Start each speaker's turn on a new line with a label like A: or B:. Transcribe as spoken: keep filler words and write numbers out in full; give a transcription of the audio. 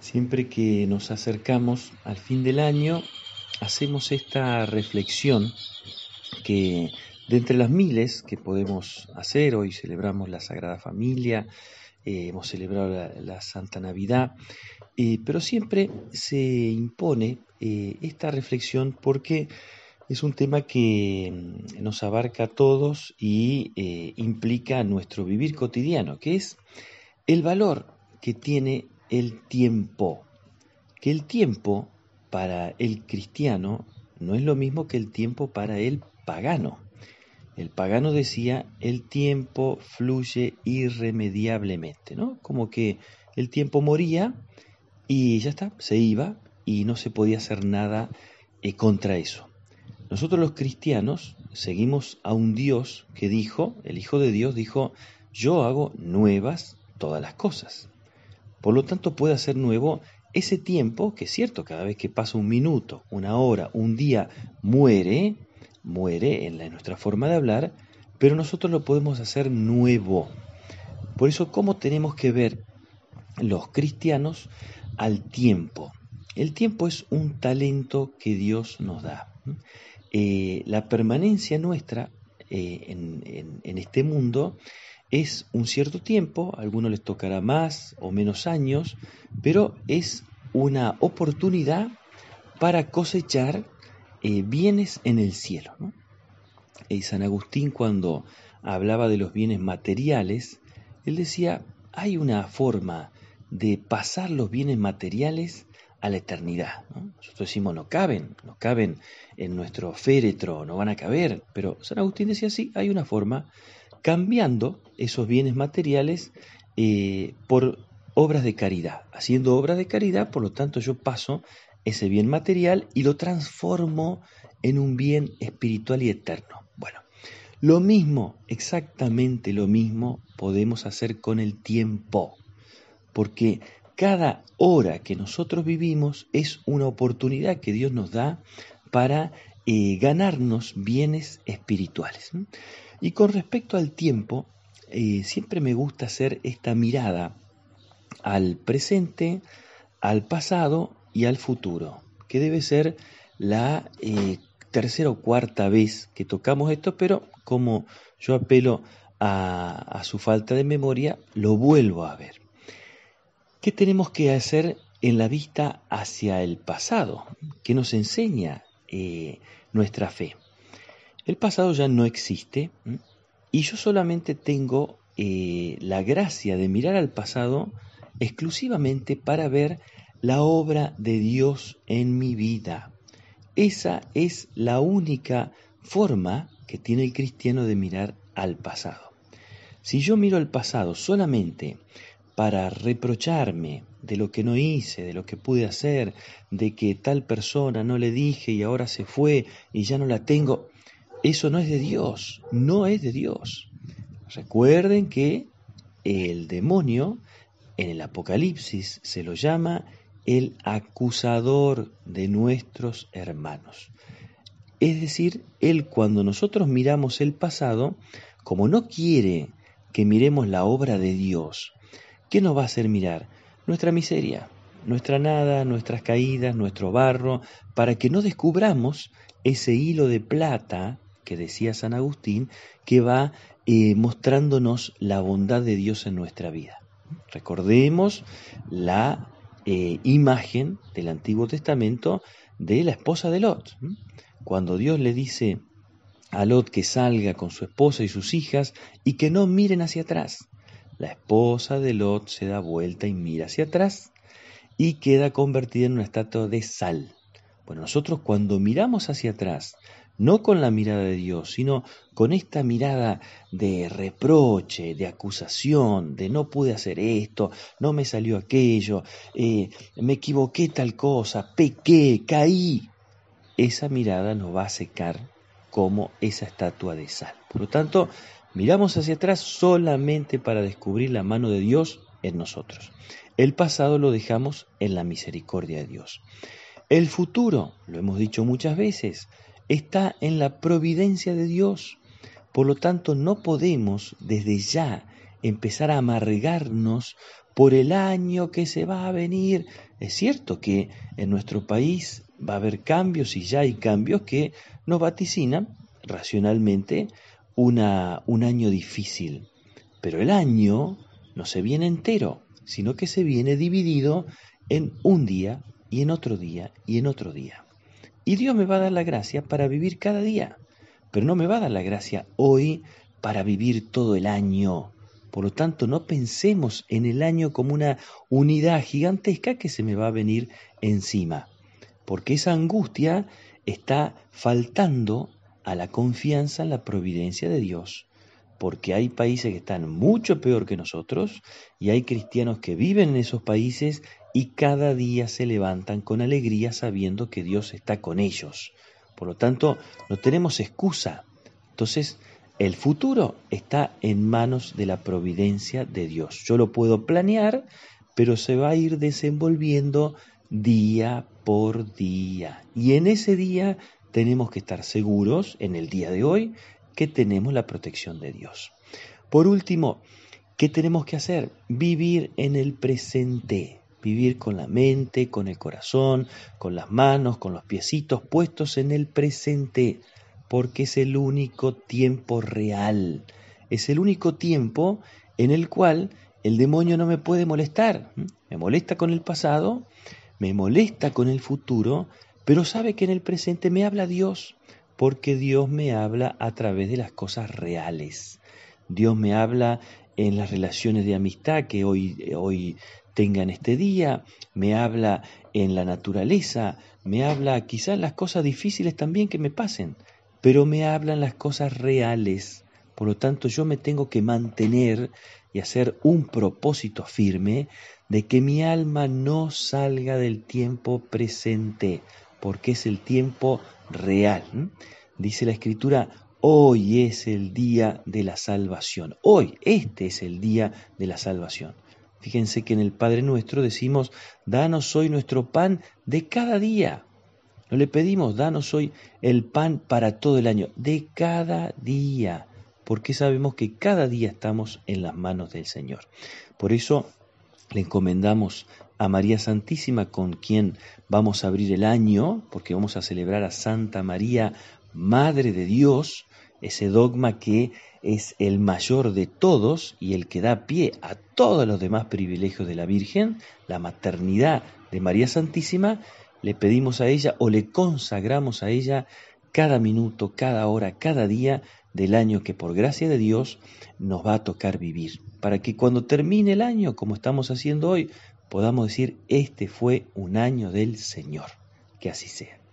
A: Siempre que nos acercamos al fin del año, hacemos esta reflexión que de entre las miles que podemos hacer, hoy celebramos la Sagrada Familia, eh, hemos celebrado la, la Santa Navidad, eh, pero siempre se impone eh, esta reflexión porque es un tema que mm, nos abarca a todos y eh, implica nuestro vivir cotidiano, que es el valor que tiene el tiempo. Que el tiempo para el cristiano no es lo mismo que el tiempo para el pagano. El pagano decía, el tiempo fluye irremediablemente, ¿no? Como que el tiempo moría y ya está, se iba y no se podía hacer nada eh, contra eso. Nosotros los cristianos seguimos a un Dios que dijo, el Hijo de Dios dijo, yo hago nuevas todas las cosas. Por lo tanto puede hacer nuevo ese tiempo, que es cierto, cada vez que pasa un minuto, una hora, un día, muere, muere en, la, en nuestra forma de hablar, pero nosotros lo podemos hacer nuevo. Por eso, ¿cómo tenemos que ver los cristianos al tiempo? El tiempo es un talento que Dios nos da. Eh, la permanencia nuestra eh, en, en, en este mundo es un cierto tiempo, a algunos les tocará más o menos años, pero es una oportunidad para cosechar eh, bienes en el cielo, ¿no? Y San Agustín, cuando hablaba de los bienes materiales, él decía, hay una forma de pasar los bienes materiales a la eternidad, ¿no? Nosotros decimos, no caben, no caben en nuestro féretro, no van a caber, pero San Agustín decía, sí, hay una forma, cambiando esos bienes materiales eh, por obras de caridad. Haciendo obras de caridad, por lo tanto, yo paso ese bien material y lo transformo en un bien espiritual y eterno. Bueno, lo mismo, exactamente lo mismo, podemos hacer con el tiempo, porque cada hora que nosotros vivimos es una oportunidad que Dios nos da para eh, ganarnos bienes espirituales. Y con respecto al tiempo, eh, siempre me gusta hacer esta mirada al presente, al pasado y al futuro, que debe ser la eh, tercera o cuarta vez que tocamos esto, pero como yo apelo a, a su falta de memoria, lo vuelvo a ver. ¿Qué tenemos que hacer en la vista hacia el pasado? ¿Qué nos enseña eh, nuestra fe? El pasado ya no existe, ¿m? Y yo solamente tengo eh, la gracia de mirar al pasado exclusivamente para ver la obra de Dios en mi vida. Esa es la única forma que tiene el cristiano de mirar al pasado. Si yo miro al pasado solamente para reprocharme de lo que no hice, de lo que pude hacer, de que tal persona no le dije y ahora se fue y ya no la tengo, eso no es de Dios, no es de Dios. Recuerden que el demonio en el Apocalipsis se lo llama el acusador de nuestros hermanos. Es decir, él cuando nosotros miramos el pasado, como no quiere que miremos la obra de Dios, ¿qué nos va a hacer mirar? Nuestra miseria, nuestra nada, nuestras caídas, nuestro barro, para que no descubramos ese hilo de plata que decía San Agustín, que va eh, mostrándonos la bondad de Dios en nuestra vida. Recordemos la eh, imagen del Antiguo Testamento de la esposa de Lot. Cuando Dios le dice a Lot que salga con su esposa y sus hijas y que no miren hacia atrás, la esposa de Lot se da vuelta y mira hacia atrás y queda convertida en una estatua de sal. Bueno, nosotros cuando miramos hacia atrás, no con la mirada de Dios, sino con esta mirada de reproche, de acusación, de no pude hacer esto, no me salió aquello, eh, me equivoqué tal cosa, pequé, caí, esa mirada nos va a secar como esa estatua de sal. Por lo tanto, miramos hacia atrás solamente para descubrir la mano de Dios en nosotros. El pasado lo dejamos en la misericordia de Dios. El futuro, lo hemos dicho muchas veces, está en la providencia de Dios. Por lo tanto, no podemos desde ya empezar a amargarnos por el año que se va a venir. Es cierto que en nuestro país va a haber cambios y ya hay cambios que nos vaticinan racionalmente una, un año difícil. Pero el año no se viene entero, sino que se viene dividido en un día y en otro día y en otro día. Y Dios me va a dar la gracia para vivir cada día, pero no me va a dar la gracia hoy para vivir todo el año. Por lo tanto, no pensemos en el año como una unidad gigantesca que se me va a venir encima, porque esa angustia está faltando a la confianza en la providencia de Dios, porque hay países que están mucho peor que nosotros y hay cristianos que viven en esos países y cada día se levantan con alegría sabiendo que Dios está con ellos. Por lo tanto, no tenemos excusa. Entonces, el futuro está en manos de la providencia de Dios. Yo lo puedo planear, pero se va a ir desenvolviendo día por día. Y en ese día tenemos que estar seguros, en el día de hoy, que tenemos la protección de Dios. Por último, ¿qué tenemos que hacer? Vivir en el presente. Vivir con la mente, con el corazón, con las manos, con los piecitos puestos en el presente, porque es el único tiempo real. Es el único tiempo en el cual el demonio no me puede molestar. Me molesta con el pasado, me molesta con el futuro, pero sabe que en el presente me habla Dios, porque Dios me habla a través de las cosas reales. Dios me habla en las relaciones de amistad que hoy, hoy tengan este día, me habla en la naturaleza, me habla quizás en las cosas difíciles también que me pasen, pero me hablan las cosas reales. Por lo tanto, yo me tengo que mantener y hacer un propósito firme de que mi alma no salga del tiempo presente, porque es el tiempo real. Dice la Escritura, hoy es el día de la salvación. Hoy, este es el día de la salvación. Fíjense que en el Padre Nuestro decimos, danos hoy nuestro pan de cada día. No le pedimos, danos hoy el pan para todo el año, de cada día, porque sabemos que cada día estamos en las manos del Señor. Por eso le encomendamos a María Santísima, con quien vamos a abrir el año, porque vamos a celebrar a Santa María, Madre de Dios, ese dogma que es el mayor de todos y el que da pie a todos los demás privilegios de la Virgen, la maternidad de María Santísima. Le pedimos a ella o le consagramos a ella cada minuto, cada hora, cada día del año que por gracia de Dios nos va a tocar vivir, para que cuando termine el año, como estamos haciendo hoy, podamos decir, este fue un año del Señor. Que así sea.